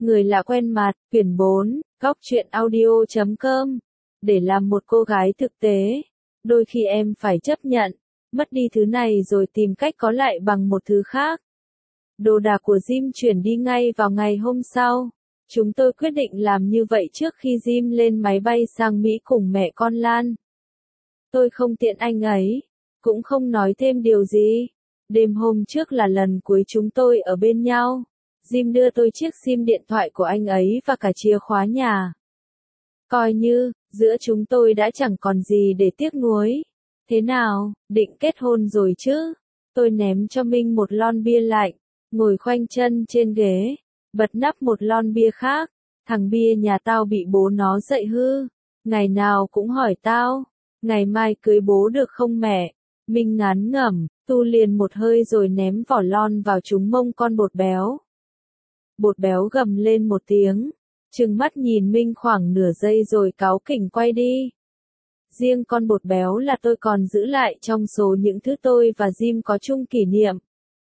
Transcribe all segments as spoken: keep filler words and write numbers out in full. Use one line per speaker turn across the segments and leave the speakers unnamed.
Người lạ quen mặt, quyển bốn, góc truyện audio chấm com. Để làm một cô gái thực tế, đôi khi em phải chấp nhận, mất đi thứ này rồi tìm cách có lại bằng một thứ khác. Đồ đạc của Jim chuyển đi ngay vào ngày hôm sau. Chúng tôi quyết định làm như vậy trước khi Jim lên máy bay sang Mỹ cùng mẹ con Lan. Tôi không tiện anh ấy, cũng không nói thêm điều gì. Đêm hôm trước là lần cuối chúng tôi ở bên nhau. Jim đưa tôi chiếc sim điện thoại của anh ấy và cả chìa khóa nhà. Coi như, giữa chúng tôi đã chẳng còn gì để tiếc nuối. Thế nào, định kết hôn rồi chứ? Tôi ném cho Minh một lon bia lạnh, ngồi khoanh chân trên ghế, bật nắp một lon bia khác. Thằng bia nhà tao bị bố nó dạy hư. Ngày nào cũng hỏi tao, ngày mai cưới bố được không mẹ? Minh ngán ngẩm, tu liền một hơi rồi ném vỏ lon vào trúng mông con bột béo. Bột béo gầm lên một tiếng, trừng mắt nhìn Minh khoảng nửa giây rồi cáu kỉnh quay đi. Riêng con bột béo là tôi còn giữ lại trong số những thứ tôi và Jim có chung kỷ niệm.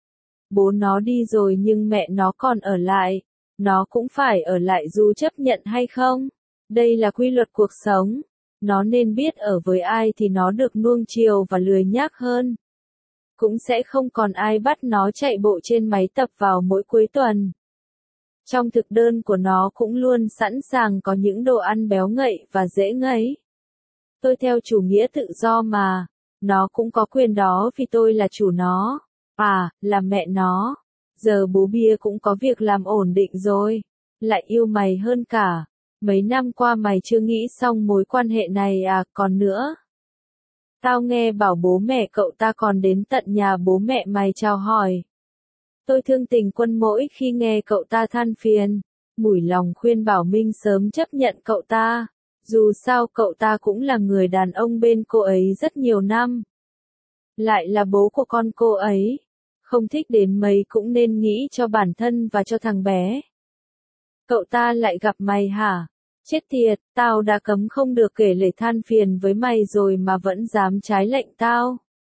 Bố nó đi rồi nhưng mẹ nó còn ở lại. Nó cũng phải ở lại dù chấp nhận hay không. Đây là quy luật cuộc sống. Nó nên biết ở với ai thì nó được nuông chiều và lười nhác hơn. Cũng sẽ không còn ai bắt nó chạy bộ trên máy tập vào mỗi cuối tuần. Trong thực đơn của nó cũng luôn sẵn sàng có những đồ ăn béo ngậy và dễ ngấy. Tôi theo chủ nghĩa tự do mà, nó cũng có quyền đó vì tôi là chủ nó, à, là mẹ nó. Giờ bố bia cũng có việc làm ổn định rồi, lại yêu mày hơn cả. Mấy năm qua mày chưa nghĩ xong mối quan hệ này à, còn nữa. Tao nghe bảo bố mẹ cậu ta còn đến tận nhà bố mẹ mày chào hỏi. Tôi thương tình Quân mỗi khi nghe cậu ta than phiền, mủi lòng khuyên bảo Minh sớm chấp nhận cậu ta, dù sao cậu ta cũng là người đàn ông bên cô ấy rất nhiều năm. Lại là bố của con cô ấy, không thích đến mấy cũng nên nghĩ cho bản thân và cho thằng bé. Cậu ta lại gặp mày hả? Chết tiệt, tao đã cấm không được kể lể than phiền với mày rồi mà vẫn dám trái lệnh tao.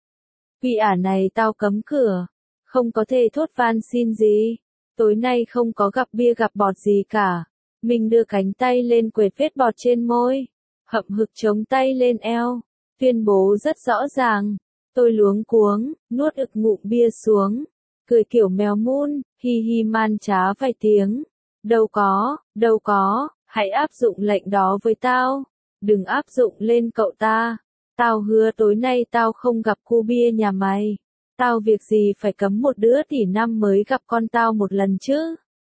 Vì ả này tao cấm cửa. Không có thể thốt van xin gì. Tối nay không có gặp bia gặp bọt gì cả. Mình đưa cánh tay lên quệt vết bọt trên môi. Hậm hực chống tay lên eo. Tuyên bố rất rõ ràng. Tôi luống cuống, nuốt ực ngụm bia xuống. Cười kiểu mèo mun, hi hi man trá vài tiếng. Đâu có, đâu có, hãy áp dụng lệnh đó với tao. Đừng áp dụng lên cậu ta. Tao hứa tối nay tao không gặp cu bia nhà mày. Tao việc gì phải cấm một đứa tỷ năm mới gặp con tao một lần chứ?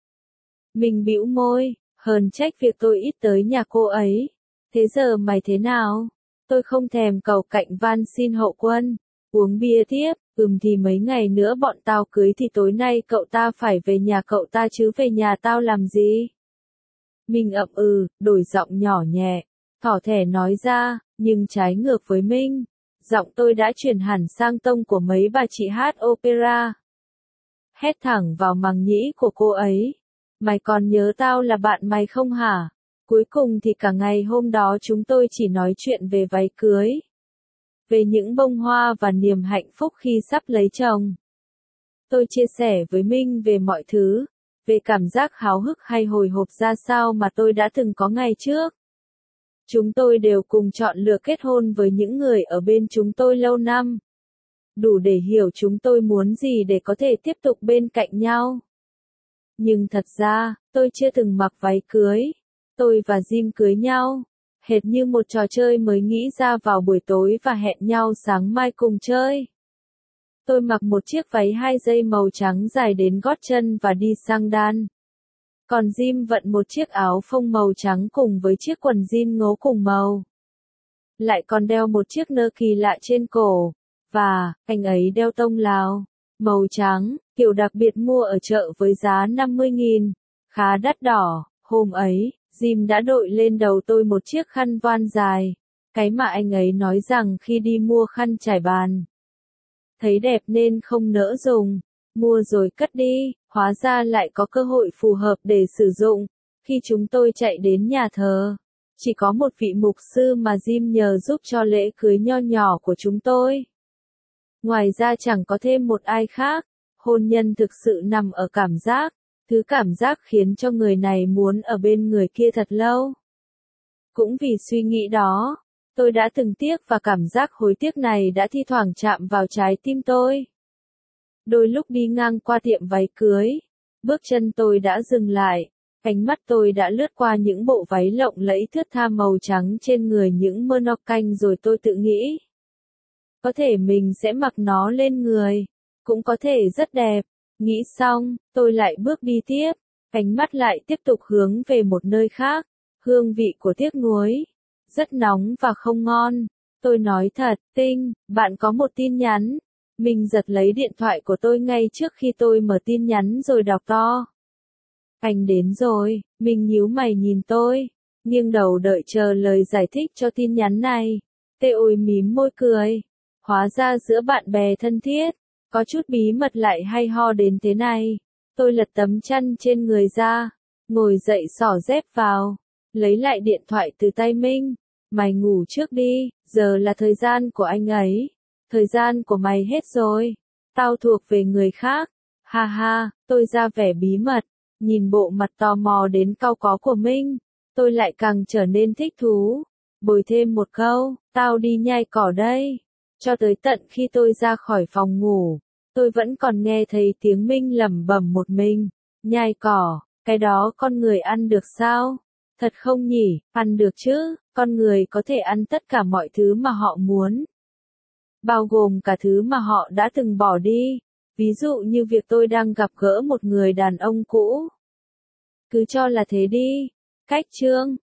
Mình bĩu môi, hờn trách việc tôi ít tới nhà cô ấy. Thế giờ mày thế nào? Tôi không thèm cầu cạnh van xin hậu Quân. Uống bia tiếp, ừm thì mấy ngày nữa bọn tao cưới thì tối nay cậu ta phải về nhà cậu ta chứ về nhà tao làm gì? Mình ậm ừ, đổi giọng nhỏ nhẹ, thỏ thẻ nói ra, nhưng trái ngược với Minh. Giọng tôi đã chuyển hẳn sang tông của mấy bà chị hát opera. Hét thẳng vào màng nhĩ của cô ấy. Mày còn nhớ tao là bạn mày không hả? Cuối cùng thì cả ngày hôm đó chúng tôi chỉ nói chuyện về váy cưới. Về những bông hoa và niềm hạnh phúc khi sắp lấy chồng. Tôi chia sẻ với Minh về mọi thứ. Về cảm giác háo hức hay hồi hộp ra sao mà tôi đã từng có ngày trước. Chúng tôi đều cùng chọn lựa kết hôn với những người ở bên chúng tôi lâu năm. Đủ để hiểu chúng tôi muốn gì để có thể tiếp tục bên cạnh nhau. Nhưng thật ra, tôi chưa từng mặc váy cưới. Tôi và Jim cưới nhau, hệt như một trò chơi mới nghĩ ra vào buổi tối và hẹn nhau sáng mai cùng chơi. Tôi mặc một chiếc váy hai dây màu trắng dài đến gót chân và đi sang đan. Còn Jim vận một chiếc áo phông màu trắng cùng với chiếc quần jean ngố cùng màu. Lại còn đeo một chiếc nơ kỳ lạ trên cổ. Và, anh ấy đeo tông Lào, màu trắng, kiểu đặc biệt mua ở chợ với giá năm mươi nghìn. Khá đắt đỏ. Hôm ấy, Jim đã đội lên đầu tôi một chiếc khăn voan dài. Cái mà anh ấy nói rằng khi đi mua khăn trải bàn. Thấy đẹp nên không nỡ dùng. Mua rồi cất đi, hóa ra lại có cơ hội phù hợp để sử dụng. Khi chúng tôi chạy đến nhà thờ, chỉ có một vị mục sư mà Jim nhờ giúp cho lễ cưới nho nhỏ của chúng tôi. Ngoài ra chẳng có thêm một ai khác. Hôn nhân thực sự nằm ở cảm giác. Thứ cảm giác khiến cho người này muốn ở bên người kia thật lâu. Cũng vì suy nghĩ đó, tôi đã từng tiếc và cảm giác hối tiếc này đã thi thoảng chạm vào trái tim tôi. Đôi lúc đi ngang qua tiệm váy cưới, bước chân tôi đã dừng lại, ánh mắt tôi đã lướt qua những bộ váy lộng lẫy thướt tha màu trắng trên người những mannequin rồi tôi tự nghĩ. Có thể mình sẽ mặc nó lên người, cũng có thể rất đẹp. Nghĩ xong, tôi lại bước đi tiếp, ánh mắt lại tiếp tục hướng về một nơi khác, hương vị của tiếc nuối, rất nóng và không ngon. Tôi nói thật, Tinh, bạn có một tin nhắn. Mình giật lấy điện thoại của tôi ngay trước khi tôi mở tin nhắn rồi đọc to. Anh đến rồi, mình nhíu mày nhìn tôi, nghiêng đầu đợi chờ lời giải thích cho tin nhắn này. Tê ôi mím môi cười, hóa ra giữa bạn bè thân thiết, có chút bí mật lại hay ho đến thế này. Tôi lật tấm chăn trên người ra, ngồi dậy xỏ dép vào, lấy lại điện thoại từ tay Minh. Mày ngủ trước đi, giờ là thời gian của anh ấy. Thời gian của mày hết rồi. Tao thuộc về người khác. Ha ha, tôi ra vẻ bí mật. Nhìn bộ mặt tò mò đến cau có của Minh, tôi lại càng trở nên thích thú. Bồi thêm một câu, tao đi nhai cỏ đây. Cho tới tận khi tôi ra khỏi phòng ngủ, tôi vẫn còn nghe thấy tiếng Minh lẩm bẩm một mình. Nhai cỏ, cái đó con người ăn được sao? Thật không nhỉ, ăn được chứ, con người có thể ăn tất cả mọi thứ mà họ muốn. Bao gồm cả thứ mà họ đã từng bỏ đi. Ví dụ như việc tôi đang gặp gỡ một người đàn ông cũ. Cứ cho là thế đi. Cách chương